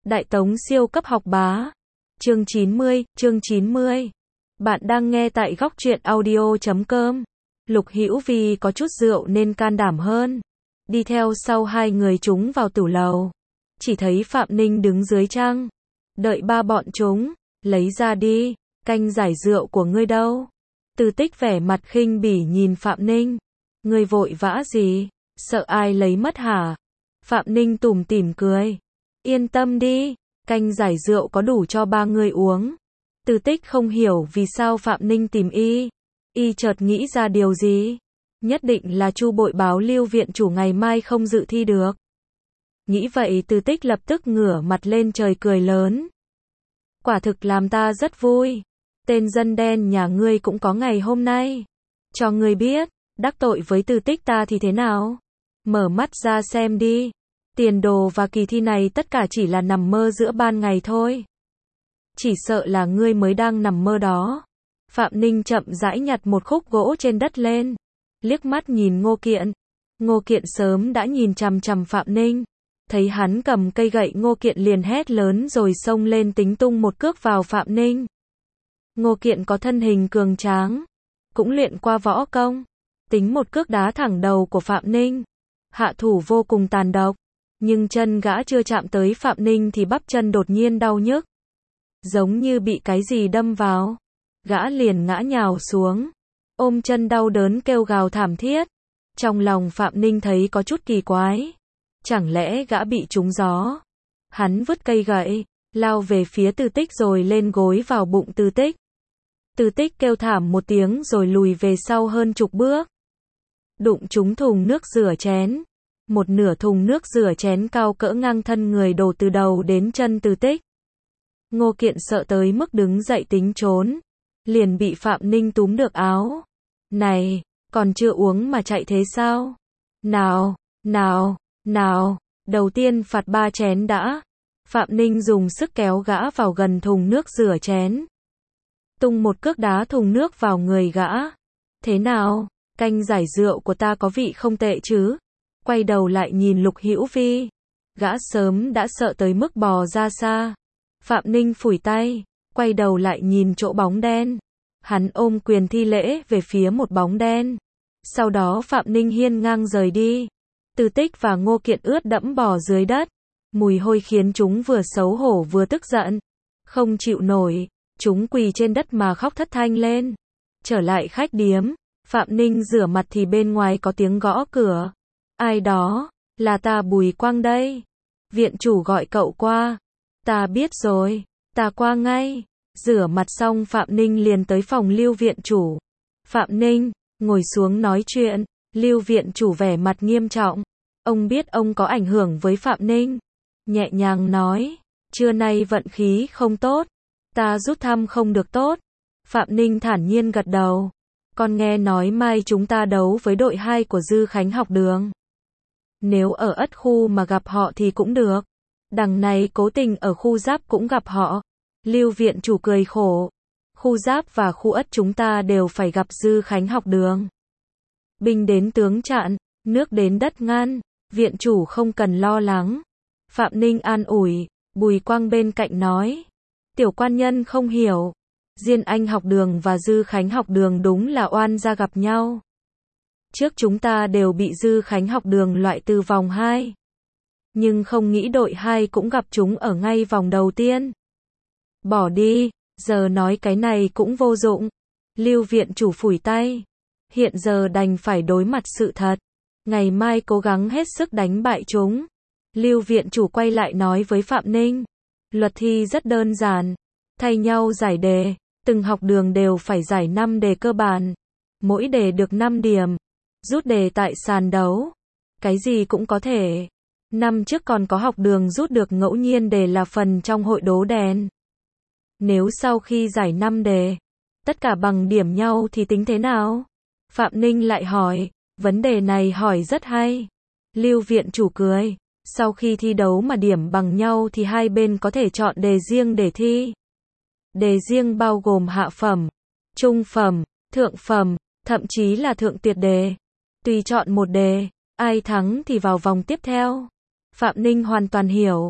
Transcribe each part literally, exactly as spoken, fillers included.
Đại Tống siêu cấp học bá. Chương chín mươi, chương chín mươi. Bạn đang nghe tại góc truyện audio chấm com. Lục Hữu Vi có chút rượu nên can đảm hơn. Đi theo sau hai người chúng vào tửu lầu. Chỉ thấy Phạm Ninh đứng dưới trăng. Đợi ba bọn chúng. Lấy ra đi. Canh giải rượu của ngươi đâu? Từ Tích vẻ mặt khinh bỉ nhìn Phạm Ninh. Ngươi vội vã gì? Sợ ai lấy mất hả? Phạm Ninh tủm tỉm cười. Yên tâm đi. Canh giải rượu có đủ cho ba người uống. Từ Tích không hiểu vì sao Phạm Ninh tìm y. Y chợt nghĩ ra điều gì. Nhất định là Chu bội báo Lưu viện chủ ngày mai không dự thi được. Nghĩ vậy Từ Tích lập tức ngửa mặt lên trời cười lớn. Quả thực làm ta rất vui. Tên dân đen nhà ngươi cũng có ngày hôm nay. Cho ngươi biết, đắc tội với Từ Tích ta thì thế nào? Mở mắt ra xem đi. Tiền đồ và kỳ thi này tất cả chỉ là nằm mơ giữa ban ngày thôi. Chỉ sợ là ngươi mới đang nằm mơ đó. Phạm Ninh chậm rãi nhặt một khúc gỗ trên đất lên. Liếc mắt nhìn Ngô Kiện. Ngô Kiện sớm đã nhìn chằm chằm Phạm Ninh. Thấy hắn cầm cây gậy, Ngô Kiện liền hét lớn rồi xông lên tính tung một cước vào Phạm Ninh. Ngô Kiện có thân hình cường tráng. Cũng luyện qua võ công. Tính một cước đá thẳng đầu của Phạm Ninh. Hạ thủ vô cùng tàn độc. Nhưng chân gã chưa chạm tới Phạm Ninh thì bắp chân đột nhiên đau nhức. Giống như bị cái gì đâm vào. Gã liền ngã nhào xuống. Ôm chân đau đớn kêu gào thảm thiết. Trong lòng Phạm Ninh thấy có chút kỳ quái. Chẳng lẽ gã bị trúng gió? Hắn vứt cây gậy, lao về phía Từ Tích rồi lên gối vào bụng Từ Tích. Từ Tích kêu thảm một tiếng rồi lùi về sau hơn chục bước. Đụng trúng thùng nước rửa chén. Một nửa thùng nước rửa chén cao cỡ ngang thân người đổ từ đầu đến chân Từ Tích. Ngô Kiện sợ tới mức đứng dậy tính trốn. Liền bị Phạm Ninh túm được áo. Này, còn chưa uống mà chạy thế sao? Nào, nào, nào, đầu tiên phạt ba chén đã. Phạm Ninh dùng sức kéo gã vào gần thùng nước rửa chén. Tung một cước đá thùng nước vào người gã. Thế nào, canh giải rượu của ta có vị không tệ chứ? Quay đầu lại nhìn Lục Hữu Vi. Gã sớm đã sợ tới mức bò ra xa. Phạm Ninh phủi tay, quay đầu lại nhìn chỗ bóng đen. Hắn ôm quyền thi lễ về phía một bóng đen. Sau đó Phạm Ninh hiên ngang rời đi. Từ Tích và Ngô Kiện ướt đẫm bò dưới đất. Mùi hôi khiến chúng vừa xấu hổ vừa tức giận. Không chịu nổi, chúng quỳ trên đất mà khóc thất thanh lên. Trở lại khách điếm, Phạm Ninh rửa mặt thì bên ngoài có tiếng gõ cửa. Ai đó? Là ta Bùi Quang đây. Viện chủ gọi cậu qua. Ta biết rồi, ta qua ngay. Rửa mặt xong Phạm Ninh liền tới phòng Lưu viện chủ. Phạm Ninh, ngồi xuống nói chuyện. Lưu viện chủ vẻ mặt nghiêm trọng. Ông biết ông có ảnh hưởng với Phạm Ninh. Nhẹ nhàng nói, trưa nay vận khí không tốt. Ta rút thăm không được tốt. Phạm Ninh thản nhiên gật đầu. Con nghe nói mai chúng ta đấu với đội hai của Dư Khánh học đường. Nếu ở Ất khu mà gặp họ thì cũng được. Đằng này cố tình ở khu Giáp cũng gặp họ. Lưu viện chủ cười khổ. Khu Giáp và khu Ất chúng ta đều phải gặp Dư Khánh học đường. Binh đến tướng chặn, nước đến đất ngăn. Viện chủ không cần lo lắng. Phạm Ninh an ủi. Bùi Quang bên cạnh nói. Tiểu quan nhân không hiểu. Diên Anh học đường và Dư Khánh học đường đúng là oan gia gặp nhau. Trước chúng ta đều bị Dư Khánh học đường loại từ vòng hai. Nhưng không nghĩ đội hai cũng gặp chúng ở ngay vòng đầu tiên. Bỏ đi, giờ nói cái này cũng vô dụng. Lưu viện chủ phủi tay. Hiện giờ đành phải đối mặt sự thật. Ngày mai cố gắng hết sức đánh bại chúng. Lưu viện chủ quay lại nói với Phạm Ninh. Luật thi rất đơn giản. Thay nhau giải đề. Từng học đường đều phải giải năm đề cơ bản. Mỗi đề được năm điểm. Rút đề tại sàn đấu. Cái gì cũng có thể. Năm trước còn có học đường rút được ngẫu nhiên đề là phần trong hội đố đèn. Nếu sau khi giải năm đề, tất cả bằng điểm nhau thì tính thế nào? Phạm Ninh lại hỏi. Vấn đề này hỏi rất hay. Lưu viện chủ cười. Sau khi thi đấu mà điểm bằng nhau thì hai bên có thể chọn đề riêng để thi. Đề riêng bao gồm hạ phẩm, trung phẩm, thượng phẩm, thậm chí là thượng tuyệt đề. Tùy chọn một đề, ai thắng thì vào vòng tiếp theo. Phạm Ninh hoàn toàn hiểu.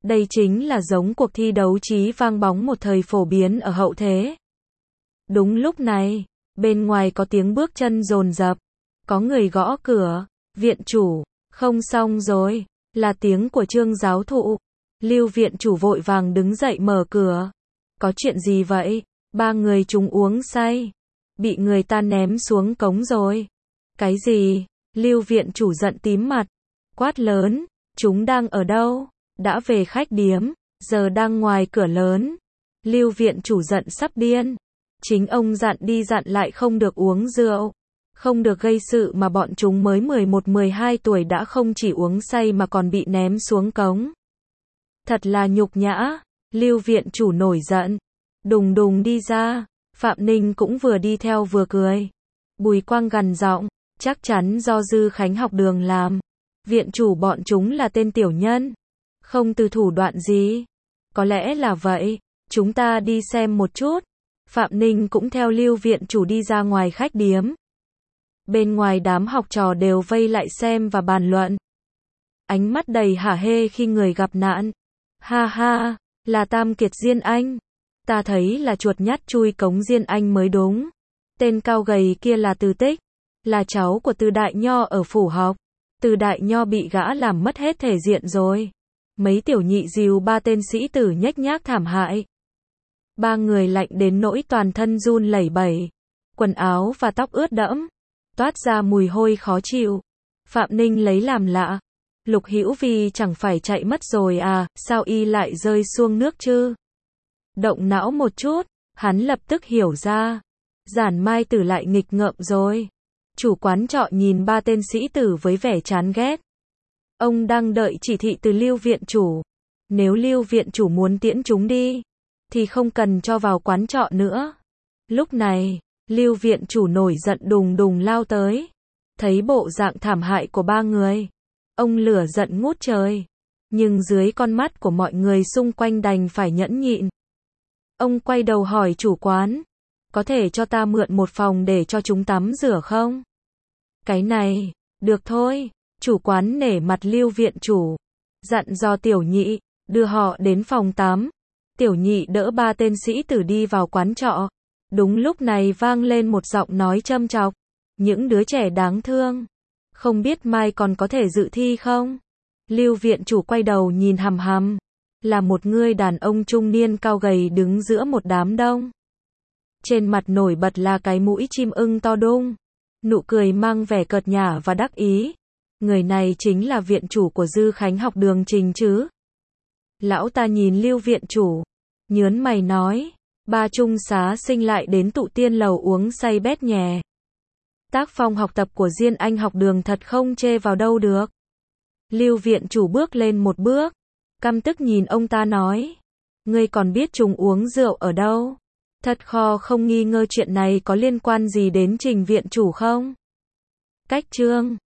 Đây chính là giống cuộc thi đấu trí vang bóng một thời phổ biến ở hậu thế. Đúng lúc này, bên ngoài có tiếng bước chân dồn dập, có người gõ cửa, viện chủ, không xong rồi, là tiếng của Trương giáo thụ. Lưu viện chủ vội vàng đứng dậy mở cửa. Có chuyện gì vậy? Ba người chúng uống say, bị người ta ném xuống cống rồi. Cái gì? Lưu viện chủ giận tím mặt, quát lớn, chúng đang ở đâu? Đã về khách điếm, giờ đang ngoài cửa lớn. Lưu viện chủ giận sắp điên. Chính ông dặn đi dặn lại không được uống rượu, không được gây sự mà bọn chúng mới mười một mười hai tuổi đã không chỉ uống say mà còn bị ném xuống cống. Thật là nhục nhã. Lưu viện chủ nổi giận, đùng đùng đi ra. Phạm Ninh cũng vừa đi theo vừa cười. Bùi Quang gằn giọng, chắc chắn do Dư Khánh học đường làm. Viện chủ bọn chúng là tên tiểu nhân, không từ thủ đoạn gì. Có lẽ là vậy, chúng ta đi xem một chút. Phạm Ninh cũng theo Lưu viện chủ đi ra ngoài khách điếm. Bên ngoài đám học trò đều vây lại xem và bàn luận. Ánh mắt đầy hả hê khi người gặp nạn. Ha ha, là Tam Kiệt Diên Anh. Ta thấy là chuột nhắt chui cống Diên Anh mới đúng. Tên cao gầy kia là Từ Tích, là cháu của Từ Đại Nho ở phủ học. Từ Đại Nho bị gã làm mất hết thể diện rồi. Mấy tiểu nhị dìu ba tên sĩ tử nhếch nhác thảm hại. Ba người lạnh đến nỗi toàn thân run lẩy bẩy, quần áo và tóc ướt đẫm, toát ra mùi hôi khó chịu. Phạm Ninh lấy làm lạ, Lục Hữu Vi chẳng phải chạy mất rồi à, sao y lại rơi xuống nước chứ? Động não một chút, hắn lập tức hiểu ra, Giản Mai Tử lại nghịch ngợm rồi. Chủ quán trọ nhìn ba tên sĩ tử với vẻ chán ghét. Ông đang đợi chỉ thị từ Lưu viện chủ. Nếu Lưu viện chủ muốn tiễn chúng đi, thì không cần cho vào quán trọ nữa. Lúc này, Lưu viện chủ nổi giận đùng đùng lao tới. Thấy bộ dạng thảm hại của ba người, ông lửa giận ngút trời. Nhưng dưới con mắt của mọi người xung quanh đành phải nhẫn nhịn. Ông quay đầu hỏi chủ quán, có thể cho ta mượn một phòng để cho chúng tắm rửa không? Cái này, được thôi. Chủ quán nể mặt Lưu viện chủ, dặn dò tiểu nhị, đưa họ đến phòng tắm. Tiểu nhị đỡ ba tên sĩ tử đi vào quán trọ. Đúng lúc này vang lên một giọng nói châm chọc. Những đứa trẻ đáng thương, không biết mai còn có thể dự thi không? Lưu viện chủ quay đầu nhìn hằm hằm, là một người đàn ông trung niên cao gầy đứng giữa một đám đông. Trên mặt nổi bật là cái mũi chim ưng to đung, nụ cười mang vẻ cợt nhả và đắc ý. Người này chính là viện chủ của Dư Khánh học đường Trình chứ? Lão ta nhìn Lưu viện chủ, nhớn mày nói, ba trung xá sinh lại đến tụ tiên lầu uống say bét nhè. Tác phong học tập của Diên Anh học đường thật không chê vào đâu được. Lưu viện chủ bước lên một bước, căm tức nhìn ông ta nói, ngươi còn biết chúng uống rượu ở đâu? Thật khó không nghi ngờ chuyện này có liên quan gì đến Trình viện chủ không? Cách chương